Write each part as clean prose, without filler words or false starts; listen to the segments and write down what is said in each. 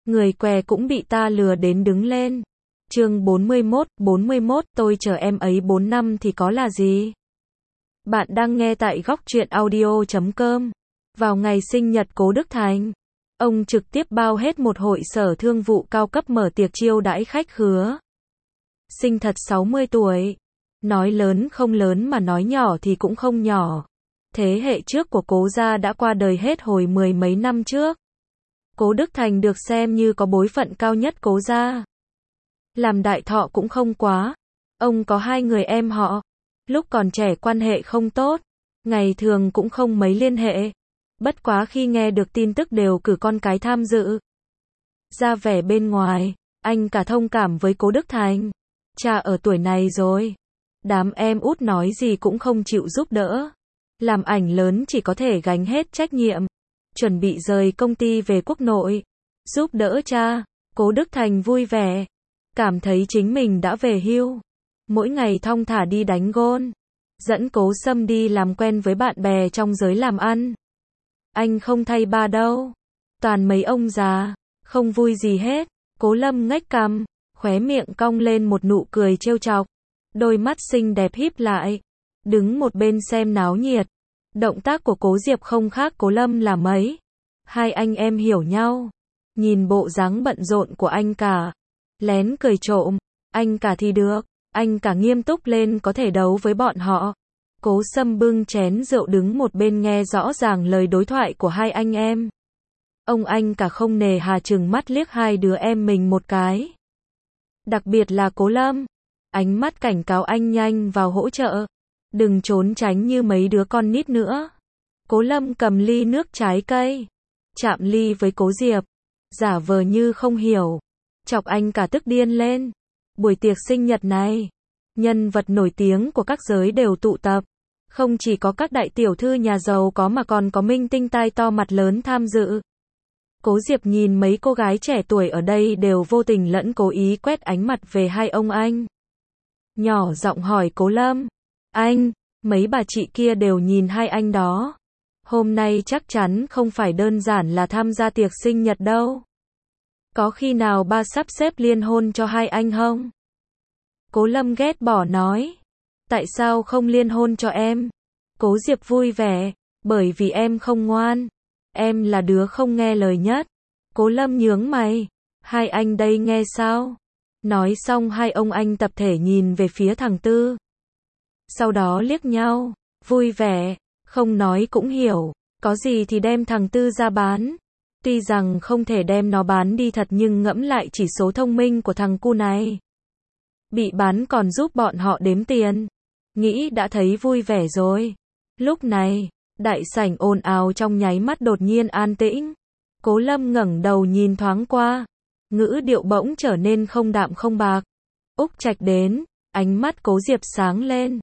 Người què cũng bị ta lừa đến đứng lên. Chương 41, tôi chờ em ấy 4 năm thì có là gì? Bạn đang nghe tại góc truyện audio.com. Vào ngày sinh nhật Cố Đức Thành, ông trực tiếp bao hết một hội sở thương vụ cao cấp mở tiệc chiêu đãi khách khứa. Sinh thật 60 tuổi. Nói lớn không lớn mà nói nhỏ thì cũng không nhỏ. Thế hệ trước của Cố gia đã qua đời hết hồi mười mấy năm trước. Cố Đức Thành được xem như có bối phận cao nhất Cố gia. Làm đại thọ cũng không quá. Ông có 2 người em họ. Lúc còn trẻ quan hệ không tốt. Ngày thường cũng không mấy liên hệ. Bất quá khi nghe được tin tức đều cử con cái tham dự. Ra vẻ bên ngoài, anh cả thông cảm với Cố Đức Thành. Cha ở tuổi này rồi. Đám em út nói gì cũng không chịu giúp đỡ. Làm ảnh lớn chỉ có thể gánh hết trách nhiệm. Chuẩn bị rời công ty về quốc nội. Giúp đỡ cha. Cố Đức Thành vui vẻ. Cảm thấy chính mình đã về hưu. Mỗi ngày thong thả đi đánh gôn. Dẫn Cố Sâm đi làm quen với bạn bè trong giới làm ăn. Anh không thay ba đâu. Toàn mấy ông già. Không vui gì hết. Cố Lâm ngách cằm. Khóe miệng cong lên một nụ cười trêu chọc. Đôi mắt xinh đẹp híp lại. Đứng một bên xem náo nhiệt. Động tác của Cố Diệp không khác Cố Lâm là mấy. 2 anh em hiểu nhau. Nhìn bộ dáng bận rộn của anh cả. Lén cười trộm. Anh cả thì được. Anh cả nghiêm túc lên có thể đấu với bọn họ. Cố Sâm bưng chén rượu đứng một bên nghe rõ ràng lời đối thoại của 2 anh em. Ông anh cả không nề hà chừng mắt liếc 2 đứa em mình một cái. Đặc biệt là Cố Lâm. Ánh mắt cảnh cáo anh nhanh vào hỗ trợ. Đừng trốn tránh như mấy đứa con nít nữa. Cố Lâm cầm ly nước trái cây. Chạm ly với Cố Diệp. Giả vờ như không hiểu. Chọc anh cả tức điên lên. Buổi tiệc sinh nhật này. Nhân vật nổi tiếng của các giới đều tụ tập. Không chỉ có các đại tiểu thư nhà giàu có mà còn có minh tinh tai to mặt lớn tham dự. Cố Diệp nhìn mấy cô gái trẻ tuổi ở đây đều vô tình lẫn cố ý quét ánh mặt về 2 ông anh. Nhỏ giọng hỏi Cố Lâm. Anh, mấy bà chị kia đều nhìn 2 anh đó. Hôm nay chắc chắn không phải đơn giản là tham gia tiệc sinh nhật đâu. Có khi nào ba sắp xếp liên hôn cho 2 anh không? Cố Lâm ghét bỏ nói. Tại sao không liên hôn cho em? Cố Diệp vui vẻ. Bởi vì em không ngoan. Em là đứa không nghe lời nhất. Cố Lâm nhướng mày. 2 anh đây nghe sao? Nói xong 2 ông anh tập thể nhìn về phía thằng Tư. Sau đó liếc nhau. Vui vẻ. Không nói cũng hiểu. Có gì thì đem thằng Tư ra bán. Tuy rằng không thể đem nó bán đi thật nhưng ngẫm lại chỉ số thông minh của thằng cu này. Bị bán còn giúp bọn họ đếm tiền. Nghĩ đã thấy vui vẻ rồi. Lúc này, đại sảnh ồn ào trong nháy mắt đột nhiên an tĩnh. Cố Lâm ngẩng đầu nhìn thoáng qua. Ngữ điệu bỗng trở nên không đạm không bạc. Úc Trạch đến, ánh mắt Cố Diệp sáng lên.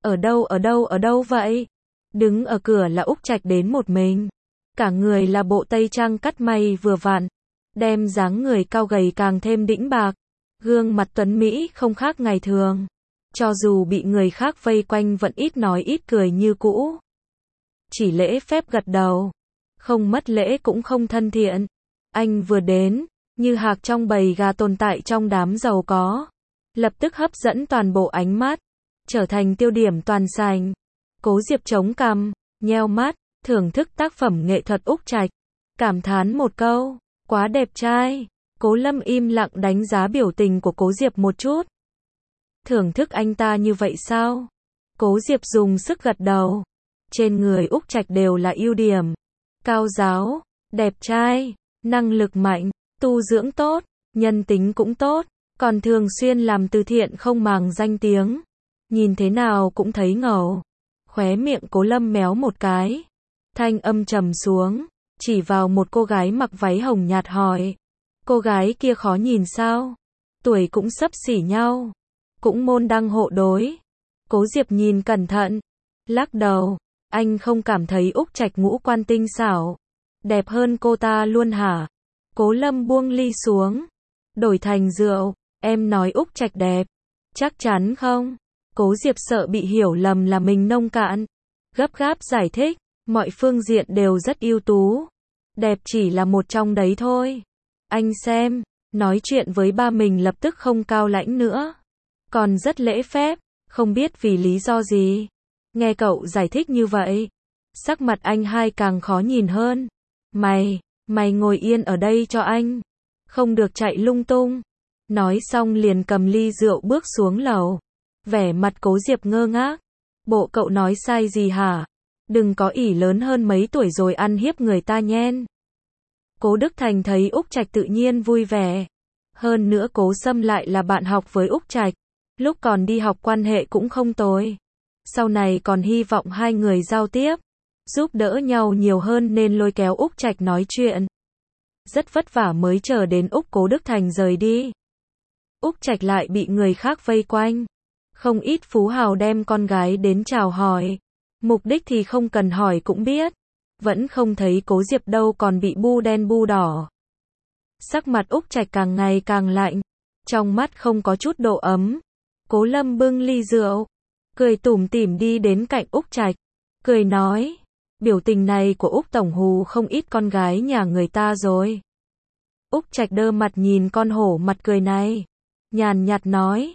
Ở đâu vậy? Đứng ở cửa là Úc Trạch đến một mình. Cả người là bộ tây trang cắt may vừa vặn. Đem dáng người cao gầy càng thêm đĩnh bạc. Gương mặt tuấn Mỹ không khác ngày thường. Cho dù bị người khác vây quanh vẫn ít nói ít cười như cũ. Chỉ lễ phép gật đầu. Không mất lễ cũng không thân thiện. Anh vừa đến, như hạc trong bầy gà tồn tại trong đám giàu có. Lập tức hấp dẫn toàn bộ ánh mắt. Trở thành tiêu điểm toàn sảnh. Cố Diệp chống cằm, nheo mắt, thưởng thức tác phẩm nghệ thuật Úc Trạch. Cảm thán một câu, quá đẹp trai. Cố Lâm im lặng đánh giá biểu tình của Cố Diệp một chút. Thưởng thức anh ta như vậy sao? Cố Diệp dùng sức gật đầu. Trên người Úc Trạch đều là ưu điểm. Cao giáo, đẹp trai, năng lực mạnh, tu dưỡng tốt, nhân tính cũng tốt, còn thường xuyên làm từ thiện không màng danh tiếng. Nhìn thế nào cũng thấy ngầu. Khóe miệng Cố Lâm méo một cái. Thanh âm trầm xuống, chỉ vào một cô gái mặc váy hồng nhạt hỏi. Cô gái kia khó nhìn sao? Tuổi cũng xấp xỉ nhau. Cũng môn đăng hộ đối. Cố Diệp nhìn cẩn thận. Lắc đầu. Anh không cảm thấy Úc Trạch ngũ quan tinh xảo. Đẹp hơn cô ta luôn hả? Cố Lâm buông ly xuống. Đổi thành rượu. Em nói Úc Trạch đẹp. Chắc chắn không? Cố Diệp sợ bị hiểu lầm là mình nông cạn. Gấp gáp giải thích. Mọi phương diện đều rất ưu tú. Đẹp chỉ là một trong đấy thôi. Anh xem, nói chuyện với ba mình lập tức không cao lãnh nữa. Còn rất lễ phép, không biết vì lý do gì. Nghe cậu giải thích như vậy, sắc mặt anh hai càng khó nhìn hơn. Mày ngồi yên ở đây cho anh. Không được chạy lung tung. Nói xong liền cầm ly rượu bước xuống lầu. Vẻ mặt Cố Diệp ngơ ngác. Bộ cậu nói sai gì hả? Đừng có ỷ lớn hơn mấy tuổi rồi ăn hiếp người ta nhen. Cố Đức Thành thấy Úc Trạch tự nhiên vui vẻ. Hơn nữa Cố Sâm lại là bạn học với Úc Trạch. Lúc còn đi học quan hệ cũng không tồi. Sau này còn hy vọng hai người giao tiếp, giúp đỡ nhau nhiều hơn nên lôi kéo Úc Trạch nói chuyện. Rất vất vả mới chờ đến Cố Đức Thành rời đi. Úc Trạch lại bị người khác vây quanh. Không ít phú hào đem con gái đến chào hỏi. Mục đích thì không cần hỏi cũng biết. Vẫn không thấy Cố Diệp đâu, còn bị bu đen bu đỏ. Sắc mặt Úc Trạch càng ngày càng lạnh. Trong mắt không có chút độ ấm. Cố Lâm bưng ly rượu, cười tủm tỉm đi đến cạnh Úc Trạch. Cười nói, biểu tình này của Úc tổng hù không ít con gái nhà người ta rồi. Úc Trạch đơ mặt nhìn con hổ mặt cười này. Nhàn nhạt nói,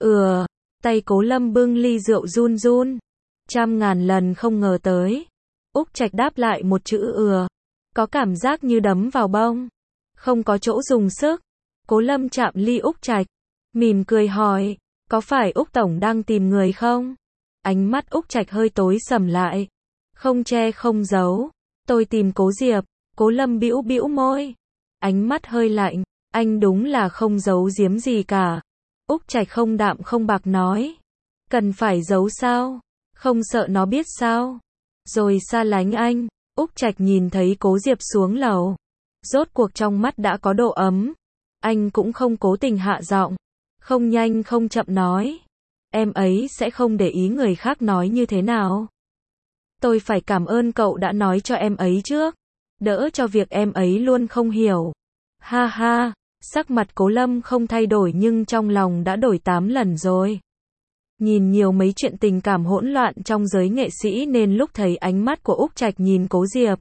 tay Cố Lâm bưng ly rượu run run. Trăm ngàn lần không ngờ tới. Úc Trạch đáp lại một chữ có cảm giác như đấm vào bông. Không có chỗ dùng sức. Cố Lâm chạm ly Úc Trạch, mỉm cười hỏi, có phải Úc tổng đang tìm người không? Ánh mắt Úc Trạch hơi tối sầm lại. Không che không giấu. Tôi tìm Cố Diệp. Cố Lâm bĩu bĩu môi. Ánh mắt hơi lạnh. Anh đúng là không giấu giếm gì cả. Úc Trạch không đạm không bạc nói. Cần phải giấu sao? Không sợ nó biết sao? Rồi xa lánh anh. Úc Trạch nhìn thấy Cố Diệp xuống lầu. Rốt cuộc trong mắt đã có độ ấm. Anh cũng không cố tình hạ giọng. Không nhanh không chậm nói. Em ấy sẽ không để ý người khác nói như thế nào. Tôi phải cảm ơn cậu đã nói cho em ấy trước. Đỡ cho việc em ấy luôn không hiểu. Ha ha, sắc mặt Cố Lâm không thay đổi nhưng trong lòng đã đổi 8 lần rồi. Nhìn nhiều mấy chuyện tình cảm hỗn loạn trong giới nghệ sĩ nên lúc thấy ánh mắt của Úc Trạch nhìn Cố Diệp,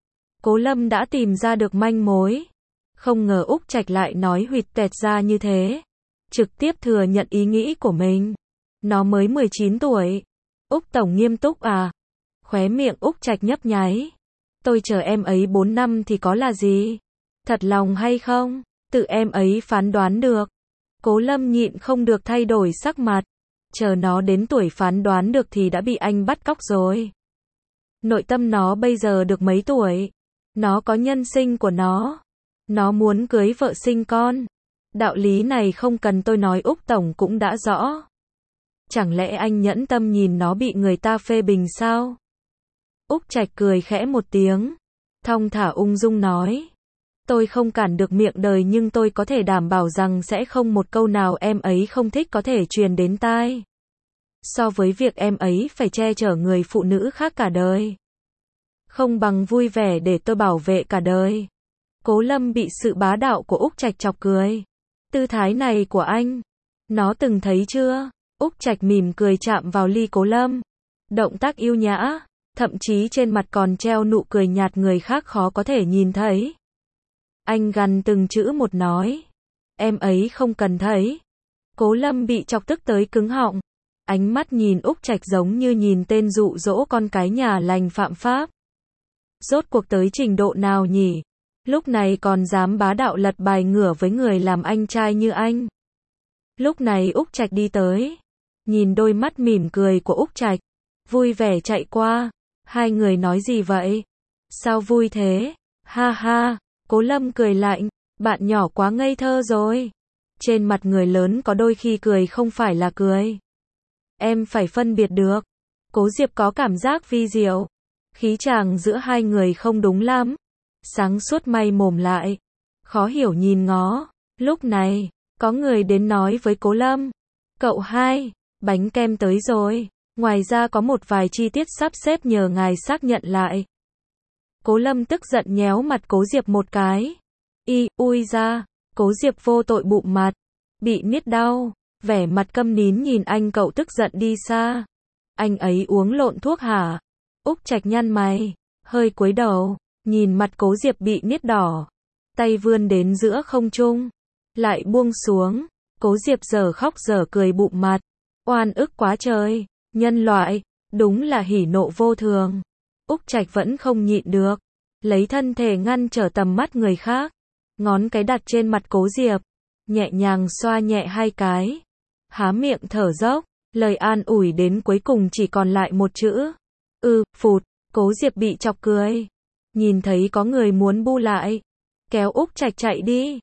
Cố Lâm đã tìm ra được manh mối. Không ngờ Úc Trạch lại nói huỵch toẹt ra như thế. Trực tiếp thừa nhận ý nghĩ của mình. Nó mới 19 tuổi. Úc tổng nghiêm túc à? Khóe miệng Úc Trạch nhấp nháy. Tôi chờ em ấy 4 năm thì có là gì? Thật lòng hay không? Tự em ấy phán đoán được. Cố Lâm nhịn không được thay đổi sắc mặt. Chờ nó đến tuổi phán đoán được thì đã bị anh bắt cóc rồi. Nội tâm nó bây giờ được mấy tuổi? Nó có nhân sinh của nó. Nó muốn cưới vợ sinh con. Đạo lý này không cần tôi nói Úc tổng cũng đã rõ. Chẳng lẽ anh nhẫn tâm nhìn nó bị người ta phê bình sao? Úc Trạch cười khẽ một tiếng. Thong thả ung dung nói. Tôi không cản được miệng đời nhưng tôi có thể đảm bảo rằng sẽ không một câu nào em ấy không thích có thể truyền đến tai. So với việc em ấy phải che chở người phụ nữ khác cả đời. Không bằng vui vẻ để tôi bảo vệ cả đời. Cố Lâm bị sự bá đạo của Úc Trạch chọc cười. Tư thái này của anh, nó từng thấy chưa? Úc Trạch mỉm cười chạm vào ly Cố Lâm. Động tác yêu nhã, thậm chí trên mặt còn treo nụ cười nhạt người khác khó có thể nhìn thấy. Anh gằn từng chữ một nói. Em ấy không cần thấy. Cố Lâm bị chọc tức tới cứng họng. Ánh mắt nhìn Úc Trạch giống như nhìn tên dụ dỗ con cái nhà lành phạm pháp. Rốt cuộc tới trình độ nào nhỉ? Lúc này còn dám bá đạo lật bài ngửa với người làm anh trai như anh. Lúc này Úc Trạch đi tới. Nhìn đôi mắt mỉm cười của Úc Trạch. Vui vẻ chạy qua. Hai người nói gì vậy? Sao vui thế? Ha ha. Cố Lâm cười lạnh. Bạn nhỏ quá ngây thơ rồi. Trên mặt người lớn có đôi khi cười không phải là cười. Em phải phân biệt được. Cố Diệp có cảm giác vi diệu. Khí chàng giữa hai người không đúng lắm. Sáng suốt may mồm lại. Khó hiểu nhìn ngó. Lúc này, có người đến nói với Cố Lâm. Cậu hai, bánh kem tới rồi. Ngoài ra có một vài chi tiết sắp xếp nhờ ngài xác nhận lại. Cố Lâm tức giận nhéo mặt Cố Diệp một cái. Ui ra. Cố Diệp vô tội bụng mặt. Bị niết đau. Vẻ mặt câm nín nhìn anh cậu tức giận đi xa. Anh ấy uống lộn thuốc hả? Úc Trạch nhăn mày. Hơi cúi đầu. Nhìn mặt Cố Diệp bị niết đỏ. tay vươn đến giữa không trung, lại buông xuống. Cố Diệp giờ khóc giờ cười bụm mặt, oan ức quá trời, nhân loại, đúng là hỉ nộ vô thường. Úc Trạch vẫn không nhịn được, lấy thân thể ngăn trở tầm mắt người khác, ngón cái đặt trên mặt Cố Diệp, nhẹ nhàng xoa nhẹ hai cái, há miệng thở dốc, lời an ủi đến cuối cùng chỉ còn lại một chữ, phụt. Cố Diệp bị chọc cười, nhìn thấy có người muốn bu lại, kéo Úc Trạch chạy đi.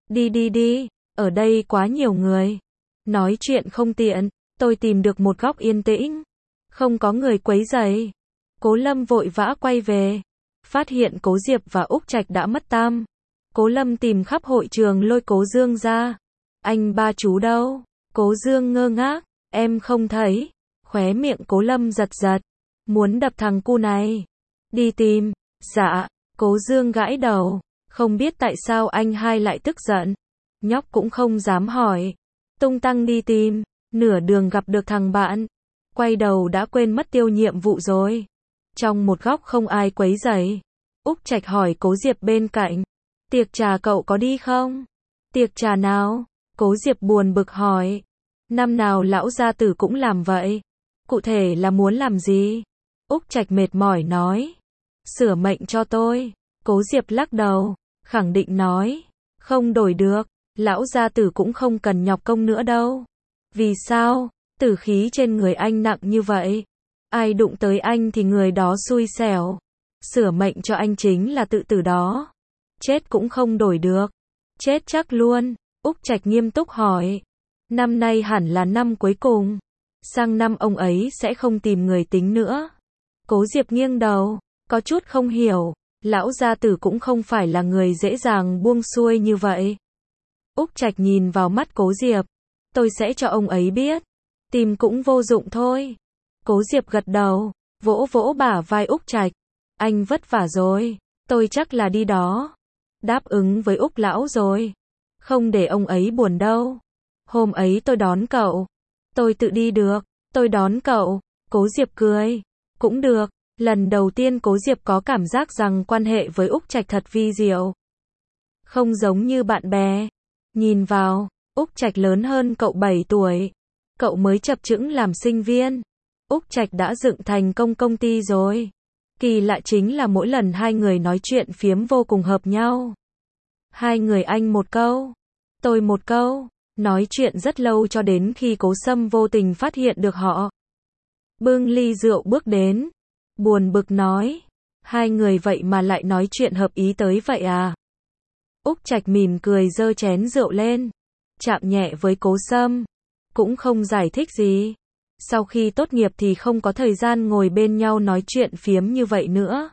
Đi, ở đây quá nhiều người, nói chuyện không tiện, tôi tìm được một góc yên tĩnh, không có người quấy rầy. Cố Lâm vội vã quay về, phát hiện Cố Diệp và Úc Trạch đã mất tăm. Cố Lâm tìm khắp hội trường lôi Cố Dương ra. Anh ba chú đâu? Cố Dương ngơ ngác, em không thấy. Khóe miệng Cố Lâm giật giật, muốn đập thằng cu này. Đi tìm. Dạ. Cố Dương gãi đầu, không biết tại sao anh hai lại tức giận. Nhóc cũng không dám hỏi, tung tăng đi tìm, nửa đường gặp được thằng bạn, quay đầu đã quên mất tiêu nhiệm vụ rồi. Trong một góc không ai quấy rầy, Úc Trạch hỏi Cố Diệp bên cạnh, tiệc trà cậu có đi không? Tiệc trà nào? Cố Diệp buồn bực hỏi, năm nào lão gia tử cũng làm vậy, cụ thể là muốn làm gì? Úc Trạch mệt mỏi nói, sửa mệnh cho tôi. Cố Diệp lắc đầu, khẳng định nói, không đổi được, lão gia tử cũng không cần nhọc công nữa đâu. Vì sao? Tử khí trên người anh nặng như vậy, ai đụng tới anh thì người đó xui xẻo. Sửa mệnh cho anh chính là tự tử đó, chết cũng không đổi được. Chết chắc luôn. Úc Trạch nghiêm túc hỏi, năm nay hẳn là năm cuối cùng, sang năm ông ấy sẽ không tìm người tính nữa. Cố Diệp nghiêng đầu, có chút không hiểu, lão gia tử cũng không phải là người dễ dàng buông xuôi như vậy. Úc Trạch nhìn vào mắt Cố Diệp, tôi sẽ cho ông ấy biết, tìm cũng vô dụng thôi. Cố Diệp gật đầu, vỗ vỗ bả vai Úc Trạch, anh vất vả rồi, tôi chắc là đi đó. Đáp ứng với Úc lão rồi, không để ông ấy buồn đâu. Hôm ấy tôi đón cậu, tôi tự đi được, tôi đón cậu. Cố Diệp cười, cũng được. Lần đầu tiên Cố Diệp có cảm giác rằng quan hệ với Úc Trạch thật vi diệu, không giống như bạn bè. Nhìn vào, Úc Trạch lớn hơn cậu 7 tuổi, cậu mới chập chững làm sinh viên, Úc Trạch đã dựng thành công ty rồi. Kỳ lạ chính là mỗi lần hai người nói chuyện phiếm vô cùng hợp nhau. Hai người anh một câu, tôi một câu, nói chuyện rất lâu cho đến khi Cố Sâm vô tình phát hiện được họ. Bưng ly rượu bước đến, buồn bực nói, hai người vậy mà lại nói chuyện hợp ý tới vậy à? Úc Trạch mỉm cười giơ chén rượu lên, chạm nhẹ với Cố Sâm, cũng không giải thích gì. Sau khi tốt nghiệp thì không có thời gian ngồi bên nhau nói chuyện phiếm như vậy nữa.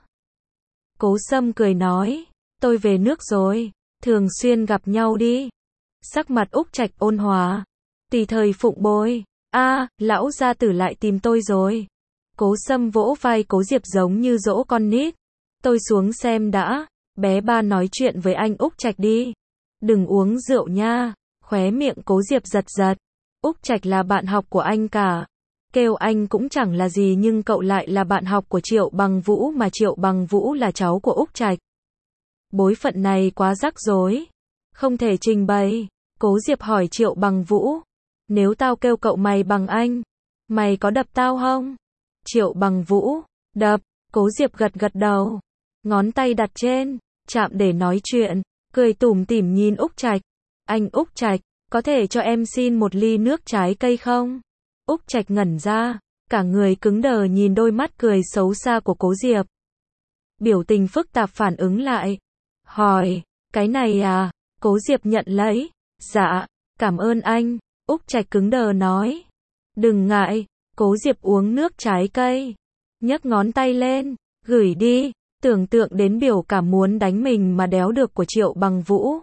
Cố Sâm cười nói, tôi về nước rồi, thường xuyên gặp nhau đi. Sắc mặt Úc Trạch ôn hòa, tùy thời phụng bồi. Lão gia tử lại tìm tôi rồi. Cố Sâm vỗ vai Cố Diệp giống như dỗ con nít. Tôi xuống xem đã, bé ba nói chuyện với anh Úc Trạch đi. Đừng uống rượu nha. Khóe miệng Cố Diệp giật giật. Úc Trạch là bạn học của anh cả. Kêu anh cũng chẳng là gì nhưng cậu lại là bạn học của Triệu Bằng Vũ mà Triệu Bằng Vũ là cháu của Úc Trạch. Bối phận này quá rắc rối, không thể trình bày. Cố Diệp hỏi Triệu Bằng Vũ, nếu tao kêu cậu mày bằng anh, mày có đập tao không? Triệu Bằng Vũ, đập. Cố Diệp gật gật đầu, ngón tay đặt trên chạm để nói chuyện, cười tủm tỉm nhìn Úc Trạch. Anh Úc Trạch, có thể cho em xin một ly nước trái cây không? Úc Trạch ngẩn ra, cả người cứng đờ nhìn đôi mắt cười xấu xa của Cố Diệp. Biểu tình phức tạp phản ứng lại, hỏi, cái này à? Cố Diệp nhận lấy, dạ, cảm ơn anh. Úc Trạch cứng đờ nói, đừng ngại. Cố Diệp uống nước trái cây, nhấc ngón tay lên, gửi đi, tưởng tượng đến biểu cảm muốn đánh mình mà đéo được của Triệu Bằng Vũ.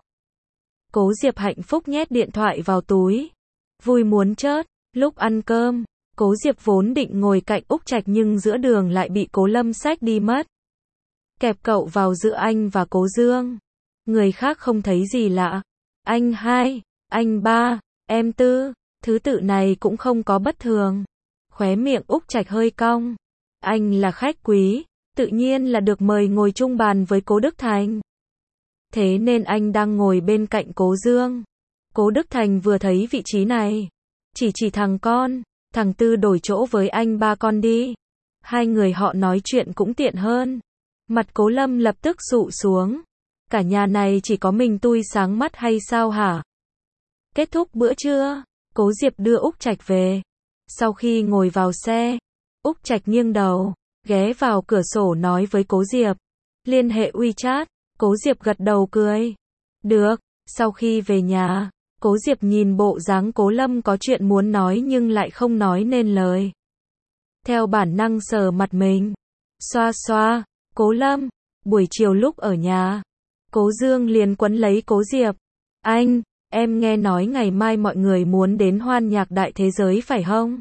Cố Diệp hạnh phúc nhét điện thoại vào túi, vui muốn chết. Lúc ăn cơm, Cố Diệp vốn định ngồi cạnh Úc Trạch nhưng giữa đường lại bị Cố Lâm xách đi mất. Kẹp cậu vào giữa anh và Cố Dương. Người khác không thấy gì lạ. Anh hai, anh ba, em tư, thứ tự này cũng không có bất thường. Khóe miệng Úc Trạch hơi cong. Anh là khách quý, tự nhiên là được mời ngồi chung bàn với Cố Đức Thành. thế nên anh đang ngồi bên cạnh Cố Dương. Cố Đức Thành vừa thấy vị trí này, chỉ thằng con, thằng Tư đổi chỗ với anh ba con đi. Hai người họ nói chuyện cũng tiện hơn. Mặt Cố Lâm lập tức sụ xuống. Cả nhà này chỉ có mình tui sáng mắt hay sao hả? Kết thúc bữa trưa, Cố Diệp đưa Úc Trạch về. Sau khi ngồi vào xe, Úc Trạch nghiêng đầu, ghé vào cửa sổ nói với Cố Diệp. Liên hệ WeChat, Cố Diệp gật đầu cười. Được, sau khi về nhà, Cố Diệp nhìn bộ dáng Cố Lâm có chuyện muốn nói nhưng lại không nói nên lời. Theo bản năng sờ mặt mình. Xoa xoa, Cố Lâm, buổi chiều lúc ở nhà, Cố Dương liền quấn lấy Cố Diệp. Anh, em nghe nói ngày mai mọi người muốn đến hoan nhạc đại thế giới phải không?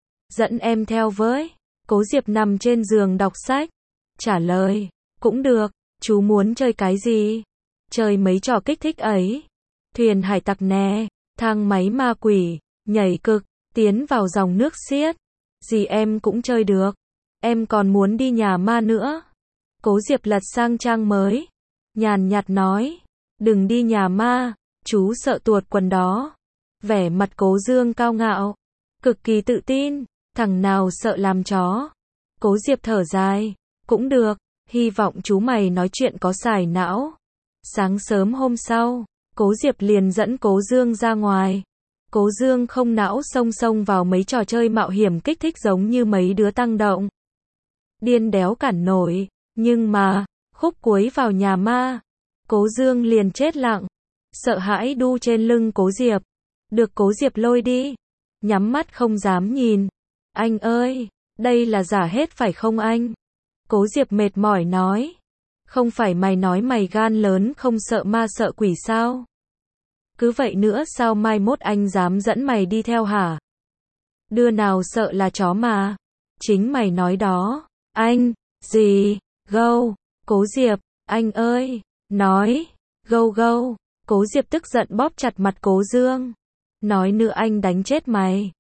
Dẫn em theo với. Cố Diệp nằm trên giường đọc sách. Trả lời, cũng được, chú muốn chơi cái gì? Chơi mấy trò kích thích ấy. Thuyền hải tặc nè, thang máy ma quỷ, nhảy cực, tiến vào dòng nước xiết. Gì em cũng chơi được. Em còn muốn đi nhà ma nữa. Cố Diệp lật sang trang mới. Nhàn nhạt nói, đừng đi nhà ma, chú sợ tuột quần đó. Vẻ mặt Cố Dương cao ngạo, cực kỳ tự tin, thằng nào sợ làm chó. Cố Diệp thở dài, cũng được, hy vọng chú mày nói chuyện có xài não. Sáng sớm hôm sau, Cố Diệp liền dẫn Cố Dương ra ngoài. Cố Dương không não xông vào mấy trò chơi mạo hiểm kích thích giống như mấy đứa tăng động. Điên đéo cản nổi, nhưng mà, khúc cuối vào nhà ma, Cố Dương liền chết lặng, sợ hãi đu trên lưng Cố Diệp. Được Cố Diệp lôi đi, nhắm mắt không dám nhìn. Anh ơi, đây là giả hết phải không anh? Cố Diệp mệt mỏi nói. Không phải mày nói mày gan lớn không sợ ma sợ quỷ sao? Cứ vậy nữa sao mai mốt anh dám dẫn mày đi theo hả? Đứa nào sợ là chó mà. Chính mày nói đó. Anh, gì, gâu, Cố Diệp, anh ơi, nói, gâu gâu. Cố Diệp tức giận bóp chặt mặt Cố Dương. Nói nữa anh đánh chết mày.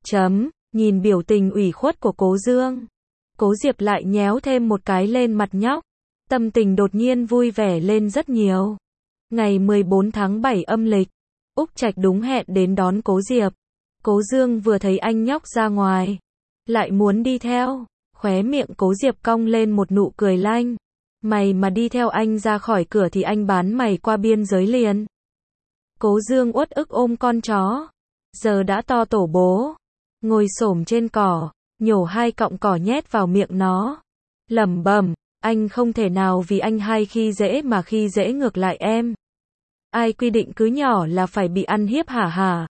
Nhìn biểu tình ủy khuất của Cố Dương. Cố Diệp lại nhéo thêm một cái lên mặt nhóc. Tâm tình đột nhiên vui vẻ lên rất nhiều. Ngày 14 tháng 7 âm lịch, Úc Trạch đúng hẹn đến đón Cố Diệp. Cố Dương vừa thấy anh nhóc ra ngoài, lại muốn đi theo. Khóe miệng Cố Diệp cong lên một nụ cười lanh. Mày mà đi theo anh ra khỏi cửa thì anh bán mày qua biên giới liền. Cố Dương uất ức ôm con chó. Giờ đã to tổ bố. Ngồi xổm trên cỏ, nhổ 2 cọng cỏ nhét vào miệng nó. Lẩm bẩm, anh không thể nào vì anh hay khi dễ mà khi dễ ngược lại em. Ai quy định cứ nhỏ là phải bị ăn hiếp hả hả?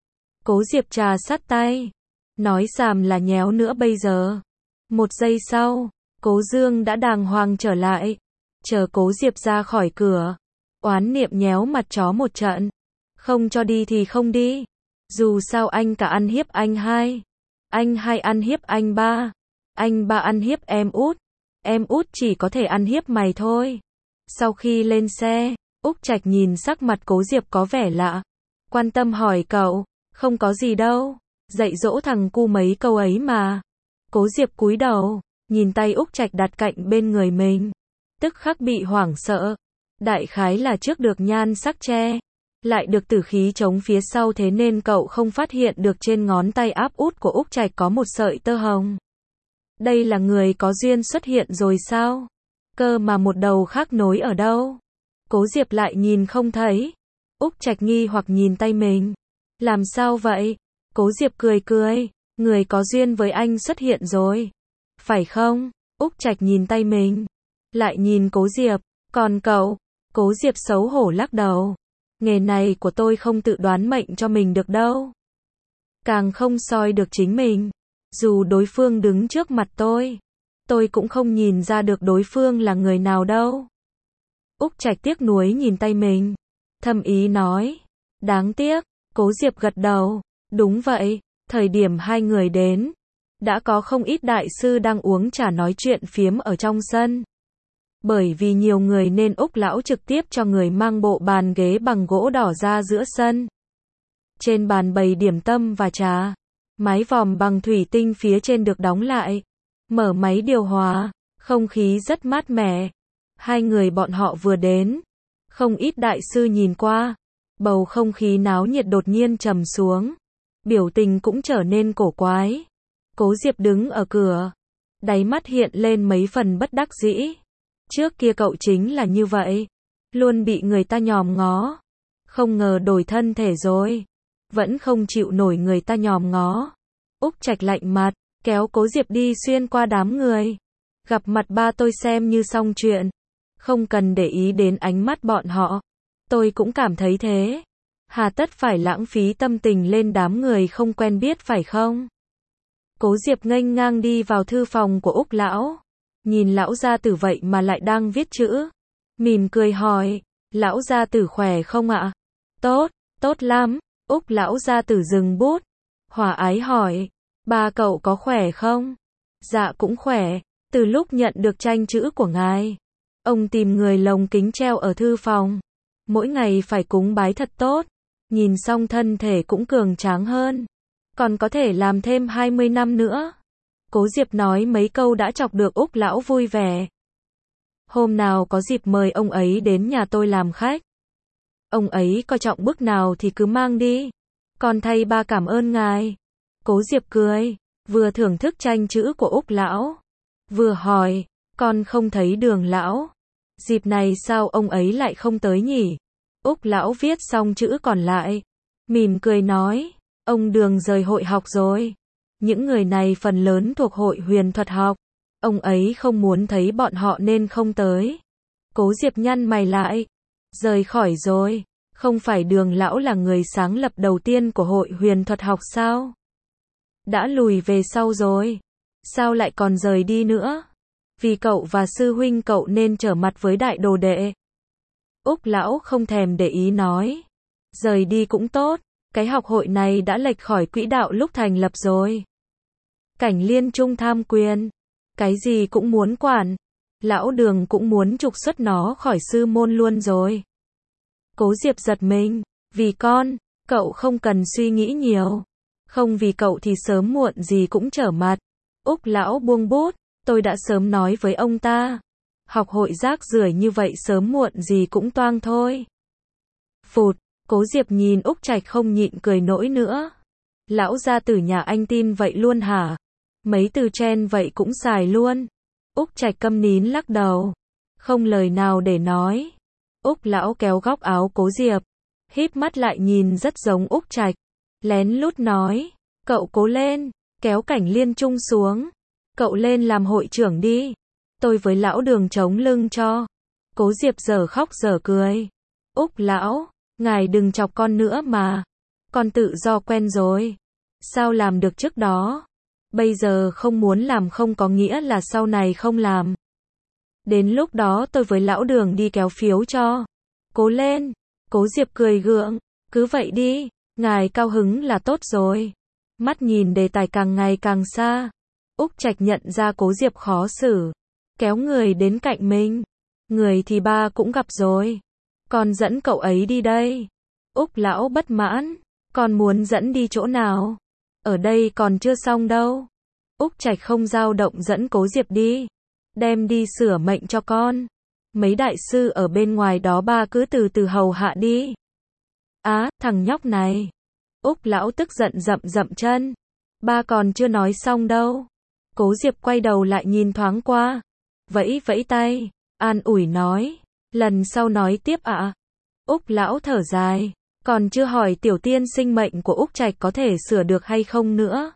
Cố Diệp trà sát tay. Nói xàm là nhéo nữa bây giờ. 1 giây sau, Cố Dương đã đàng hoàng trở lại. Chờ Cố Diệp ra khỏi cửa. Oán niệm nhéo mặt chó một trận. Không cho đi thì không đi. Dù sao anh cả ăn hiếp anh hai. Anh hai ăn hiếp anh ba. Anh ba ăn hiếp em út. Em út chỉ có thể ăn hiếp mày thôi. Sau khi lên xe, Úc Trạch nhìn sắc mặt Cố Diệp có vẻ lạ. Quan tâm hỏi cậu, không có gì đâu. Dạy dỗ thằng cu mấy câu ấy mà. Cố Diệp cúi đầu, nhìn tay Úc Trạch đặt cạnh bên người mình. Tức khắc bị hoảng sợ. Đại khái là trước được nhan sắc che, lại được tử khí chống phía sau thế nên cậu không phát hiện được trên ngón tay áp út của Úc Trạch có một sợi tơ hồng. Đây là người có duyên xuất hiện rồi sao? Cơ mà một đầu khác nối ở đâu? Cố Diệp lại nhìn không thấy. Úc Trạch nghi hoặc nhìn tay mình. Làm sao vậy? Cố Diệp cười cười. Người có duyên với anh xuất hiện rồi. Phải không? Úc Trạch nhìn tay mình. Lại nhìn Cố Diệp. Còn cậu? Cố Diệp xấu hổ lắc đầu. Nghề này của tôi không tự đoán mệnh cho mình được đâu. Càng không soi được chính mình. Dù đối phương đứng trước mặt tôi cũng không nhìn ra được đối phương là người nào đâu. Úc Trạch tiếc nuối nhìn tay mình. Thầm ý nói. Đáng tiếc. Cố Diệp gật đầu. Đúng vậy, thời điểm hai người đến, đã có không ít đại sư đang uống trà nói chuyện phiếm ở trong sân. Bởi vì nhiều người nên Úc lão trực tiếp cho người mang bộ bàn ghế bằng gỗ đỏ ra giữa sân. Trên bàn bày điểm tâm và trà. Mái vòm bằng thủy tinh phía trên được đóng lại. Mở máy điều hòa, không khí rất mát mẻ. Hai người bọn họ vừa đến, Không ít đại sư nhìn qua. Bầu không khí náo nhiệt đột nhiên trầm xuống. Biểu tình cũng trở nên cổ quái. Cố Diệp đứng ở cửa. Đáy mắt hiện lên mấy phần bất đắc dĩ. Trước kia cậu chính là như vậy. Luôn bị người ta nhòm ngó. Không ngờ đổi thân thể rồi. Vẫn không chịu nổi người ta nhòm ngó. Úc Trạch lạnh mặt, kéo Cố Diệp đi xuyên qua đám người. Gặp mặt ba tôi xem như xong chuyện. Không cần để ý đến ánh mắt bọn họ. Tôi cũng cảm thấy thế. Hà tất phải lãng phí tâm tình lên đám người không quen biết phải không? Cố Diệp nghênh ngang đi vào thư phòng của Úc lão. Nhìn lão gia tử vậy mà lại đang viết chữ. Mỉm cười hỏi, lão gia tử khỏe không ạ? Tốt, tốt lắm. Úc lão gia tử dừng bút. Hòa ái hỏi, ba cậu có khỏe không? Dạ cũng khỏe. Từ lúc nhận được tranh chữ của ngài, ông tìm người lồng kính treo ở thư phòng. Mỗi ngày phải cúng bái thật tốt. Nhìn xong thân thể cũng cường tráng hơn. Còn có thể làm thêm 20 năm nữa. Cố Diệp nói mấy câu đã chọc được Úc lão vui vẻ. Hôm nào có dịp mời ông ấy đến nhà tôi làm khách. Ông ấy coi trọng bức nào thì cứ mang đi. Còn thay ba cảm ơn ngài. Cố Diệp cười, vừa thưởng thức tranh chữ của Úc lão, vừa hỏi, con không thấy Đường lão. Dịp này sao ông ấy lại không tới nhỉ? Úc lão viết xong chữ còn lại, mỉm cười nói, ông Đường rời hội học rồi. Những người này phần lớn thuộc hội huyền thuật học. Ông ấy không muốn thấy bọn họ nên không tới. Cố Diệp nhăn mày lại. Rời khỏi rồi. Không phải Đường lão là người sáng lập đầu tiên của hội huyền thuật học sao? Đã lùi về sau rồi. Sao lại còn rời đi nữa? Vì cậu và sư huynh cậu nên trở mặt với đại đồ đệ. Úc lão không thèm để ý nói. Rời đi cũng tốt. Cái học hội này đã lệch khỏi quỹ đạo lúc thành lập rồi. Cảnh Liên Trung tham quyền. Cái gì cũng muốn quản. Lão Đường cũng muốn trục xuất nó khỏi sư môn luôn rồi. Cố Diệp giật mình. Vì con, cậu không cần suy nghĩ nhiều. Không vì cậu thì sớm muộn gì cũng trở mặt. Úc lão buông bút. Tôi đã sớm nói với ông ta. Học hội rác rưởi như vậy sớm muộn gì cũng toang thôi. Phụt, Cố Diệp nhìn Úc Trạch không nhịn cười nỗi nữa. Lão gia tử nhà anh tin vậy luôn hả? Mấy từ chen vậy cũng xài luôn. Úc Trạch câm nín lắc đầu. Không lời nào để nói. Úc lão kéo góc áo Cố Diệp. Híp mắt lại nhìn rất giống Úc Trạch. Lén lút nói. Cậu cố lên. Kéo Cảnh Liên Trung xuống. Cậu lên làm hội trưởng đi. Tôi với lão Đường chống lưng cho. Cố Diệp giờ khóc giờ cười. Úc lão, ngài đừng chọc con nữa mà. Con tự do quen rồi. Sao làm được trước đó? Bây giờ không muốn làm không có nghĩa là sau này không làm. Đến lúc đó tôi với lão Đường đi kéo phiếu cho. Cố lên. Cố Diệp cười gượng. Cứ vậy đi. Ngài cao hứng là tốt rồi. Mắt nhìn đề tài càng ngày càng xa. Úc Trạch nhận ra Cố Diệp khó xử. Kéo người đến cạnh mình. Người thì ba cũng gặp rồi. Con dẫn cậu ấy đi đây. Úc lão bất mãn. Con muốn dẫn đi chỗ nào? Ở đây còn chưa xong đâu. Úc Trạch không dao động dẫn Cố Diệp đi. Đem đi sửa mệnh cho con. Mấy đại sư ở bên ngoài đó ba cứ từ từ hầu hạ đi. Á, thằng nhóc này. Úc lão tức giận dậm dậm chân. Ba còn chưa nói xong đâu. Cố Diệp quay đầu lại nhìn thoáng qua. Vẫy vẫy tay. An ủi nói. Lần sau nói tiếp ạ. Úc lão thở dài. Còn chưa hỏi tiểu tiên sinh mệnh của Úc Trạch có thể sửa được hay không nữa.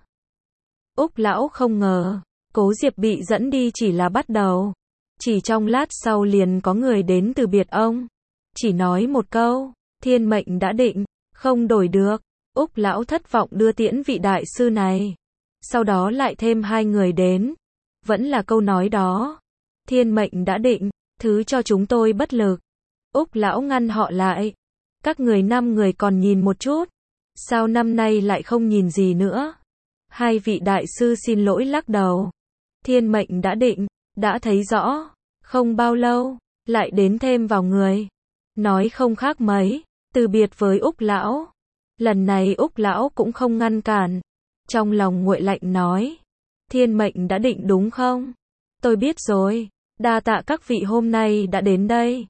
Úc lão không ngờ. Cố Diệp bị dẫn đi chỉ là bắt đầu. Chỉ trong lát sau liền có người đến từ biệt ông. Chỉ nói một câu. Thiên mệnh đã định. Không đổi được. Úc lão thất vọng đưa tiễn vị đại sư này. Sau đó lại thêm hai người đến. Vẫn là câu nói đó. Thiên mệnh đã định. Thứ cho chúng tôi bất lực. Úc lão ngăn họ lại. Các người 5 người còn nhìn một chút. Sao năm nay lại không nhìn gì nữa? Hai vị đại sư xin lỗi lắc đầu. Thiên mệnh đã định. Đã thấy rõ. Không bao lâu. Lại đến thêm vào người. Nói không khác mấy. Từ biệt với Úc lão. Lần này Úc lão cũng không ngăn cản. Trong lòng nguội lạnh nói. Thiên mệnh đã định đúng không? Tôi biết rồi. Đa tạ các vị hôm nay đã đến đây.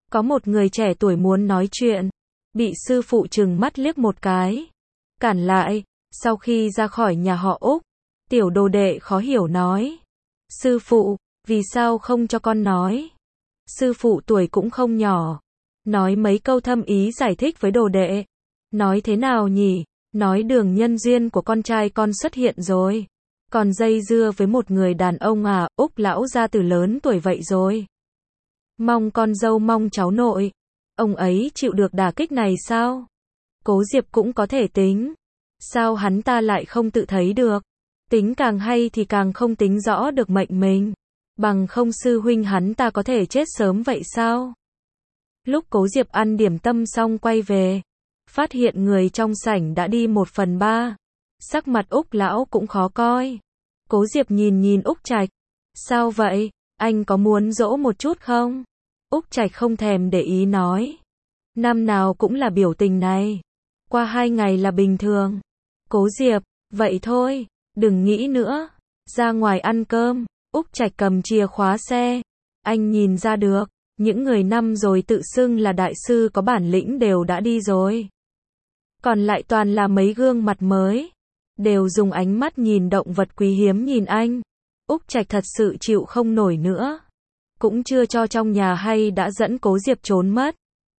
Có một người trẻ tuổi muốn nói chuyện, bị sư phụ trừng mắt liếc một cái, cản lại. Sau khi ra khỏi nhà họ Úc, tiểu đồ đệ khó hiểu nói: sư phụ, vì sao không cho con nói? Sư phụ tuổi cũng không nhỏ, nói mấy câu thâm ý giải thích với đồ đệ. Nói thế nào nhỉ? Nói đường nhân duyên của con trai con xuất hiện rồi. Còn dây dưa với một người đàn ông à? Úc lão gia tử lớn tuổi vậy rồi. Mong con dâu mong cháu nội. Ông ấy chịu được đả kích này sao? Cố Diệp cũng có thể tính. Sao hắn ta lại không tự thấy được? Tính càng hay thì càng không tính rõ được mệnh mình. Bằng không sư huynh hắn ta có thể chết sớm vậy sao? Lúc Cố Diệp ăn điểm tâm xong quay về, phát hiện người trong sảnh đã đi 1/3. Sắc mặt Úc lão cũng khó coi. Cố Diệp nhìn nhìn Úc Trạch. Sao vậy? Anh có muốn dỗ một chút không? Úc Trạch không thèm để ý nói. Năm nào cũng là biểu tình này. Qua 2 ngày là bình thường. Cố Diệp, vậy thôi, đừng nghĩ nữa. Ra ngoài ăn cơm. Úc Trạch cầm chìa khóa xe. Anh nhìn ra được, những người năm rồi tự xưng là đại sư có bản lĩnh đều đã đi rồi. Còn lại toàn là mấy gương mặt mới, đều dùng ánh mắt nhìn động vật quý hiếm nhìn anh. Úc Trạch thật sự chịu không nổi nữa. Cũng chưa cho trong nhà hay đã dẫn Cố Diệp trốn mất.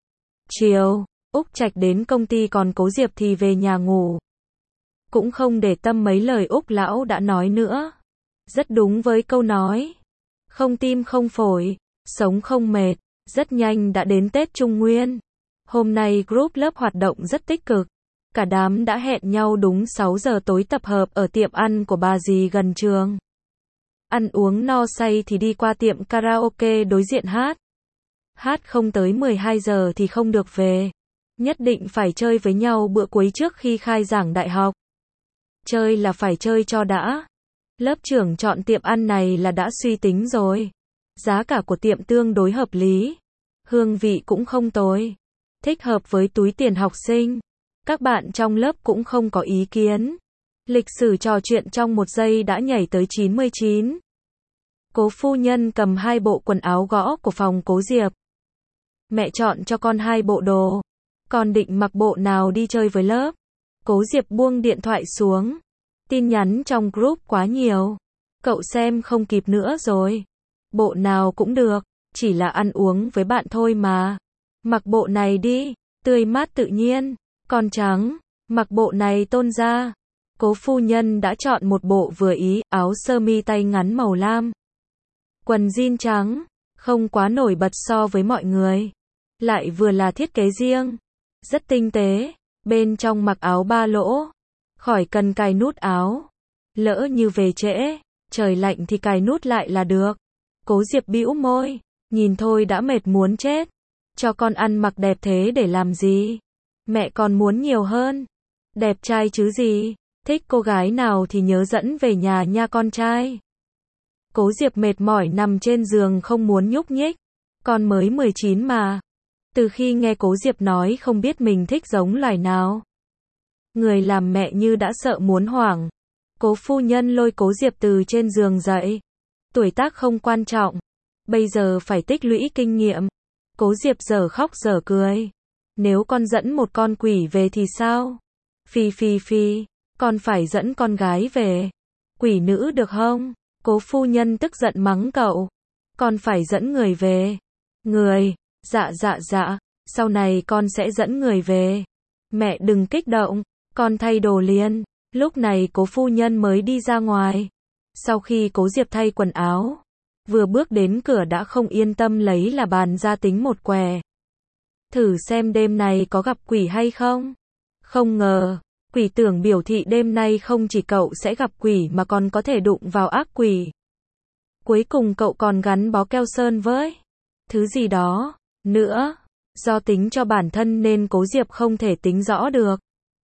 Chiều, Úc Trạch đến công ty còn Cố Diệp thì về nhà ngủ. Cũng không để tâm mấy lời Úc lão đã nói nữa. Rất đúng với câu nói. Không tim không phổi, sống không mệt. Rất nhanh đã đến Tết Trung Nguyên. Hôm nay group lớp hoạt động rất tích cực. Cả đám đã hẹn nhau đúng 6 giờ tối tập hợp ở tiệm ăn của bà dì gần trường. Ăn uống no say thì đi qua tiệm karaoke đối diện hát. Hát không tới 12 giờ thì không được về. Nhất định phải chơi với nhau bữa cuối trước khi khai giảng đại học. Chơi là phải chơi cho đã. Lớp trưởng chọn tiệm ăn này là đã suy tính rồi. Giá cả của tiệm tương đối hợp lý. Hương vị cũng không tồi. Thích hợp với túi tiền học sinh. Các bạn trong lớp cũng không có ý kiến. Lịch sử trò chuyện trong 1 giây đã nhảy tới 99. Cố phu nhân cầm 2 bộ quần áo gõ của phòng Cố Diệp. Mẹ chọn cho con 2 bộ đồ. Con định mặc bộ nào đi chơi với lớp? Cố Diệp buông điện thoại xuống. Tin nhắn trong group quá nhiều. Cậu xem không kịp nữa rồi. Bộ nào cũng được. Chỉ là ăn uống với bạn thôi mà. Mặc bộ này đi. Tươi mát tự nhiên. Con trắng. Mặc bộ này tôn ra. Cố phu nhân đã chọn một bộ vừa ý. Áo sơ mi tay ngắn màu lam. Quần jean trắng. Không quá nổi bật so với mọi người. Lại vừa là thiết kế riêng. Rất tinh tế. Bên trong mặc áo 3 lỗ. Khỏi cần cài nút áo. Lỡ như về trễ, trời lạnh thì cài nút lại là được. Cố Diệp bĩu môi. Nhìn thôi đã mệt muốn chết. Cho con ăn mặc đẹp thế để làm gì? Mẹ còn muốn nhiều hơn. Đẹp trai chứ gì? Thích cô gái nào thì nhớ dẫn về nhà nha con trai. Cố Diệp mệt mỏi nằm trên giường không muốn nhúc nhích. Con mới 19 mà. Từ khi nghe Cố Diệp nói không biết mình thích giống loài nào. Người làm mẹ như đã sợ muốn hoảng. Cố phu nhân lôi Cố Diệp từ trên giường dậy. Tuổi tác không quan trọng. Bây giờ phải tích lũy kinh nghiệm. Cố Diệp giờ khóc giờ cười. Nếu con dẫn một con quỷ về thì sao? Phi phi phi. Con phải dẫn con gái về. Quỷ nữ được không? Cố phu nhân tức giận mắng cậu. Con phải dẫn người về. Người. Dạ dạ dạ. Sau này con sẽ dẫn người về. Mẹ đừng kích động. Con thay đồ liền. Lúc này cố phu nhân mới đi ra ngoài. Sau khi Cố Diệp thay quần áo, vừa bước đến cửa đã không yên tâm lấy là bàn ra tính một què. Thử xem đêm này có gặp quỷ hay không? Không ngờ, quỷ tưởng biểu thị đêm nay không chỉ cậu sẽ gặp quỷ mà còn có thể đụng vào ác quỷ. Cuối cùng cậu còn gắn bó keo sơn với thứ gì đó nữa. Do tính cho bản thân nên Cố Diệp không thể tính rõ được.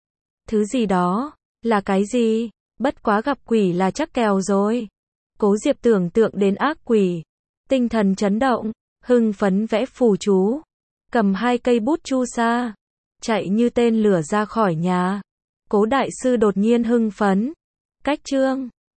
Thứ gì đó là cái gì? Bất quá gặp quỷ là chắc kèo rồi. Cố Diệp tưởng tượng đến ác quỷ. Tinh thần chấn động, hưng phấn vẽ phù chú. Cầm 2 cây bút chu sa. Chạy như tên lửa ra khỏi nhà. Cố đại sư đột nhiên hưng phấn. Cách chương.